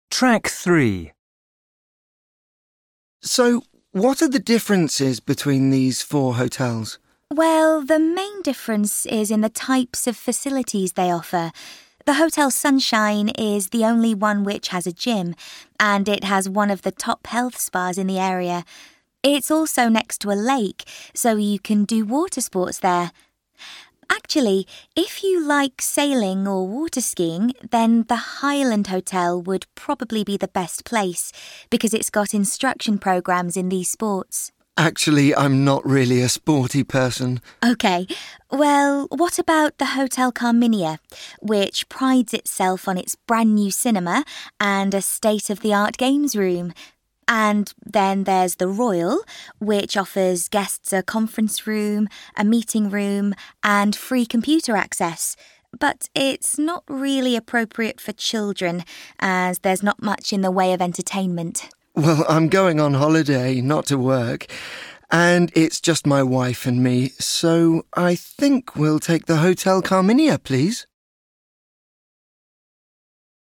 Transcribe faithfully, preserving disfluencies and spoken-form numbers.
Track three. So, what are the differences between these four hotels? Well, the main difference is in the types of facilities they offer. The Hotel Sunshine is the only one which has a gym, and it has one of the top health spas in the area. It's also next to a lake, so you can do water sports there. Actually, if you like sailing or water skiing, then the Highland Hotel would probably be the best place because it's got instruction programs in these sports. Actually, I'm not really a sporty person. OK, well, what about the Hotel Carminia, which prides itself on its brand new cinema and a state-of-the-art games room? And then there's the Royal, which offers guests a conference room, a meeting room, and free computer access. But it's not really appropriate for children, as there's not much in the way of entertainment. Well, I'm going on holiday, not to work, and it's just my wife and me, so I think we'll take the Hotel Carminia, please.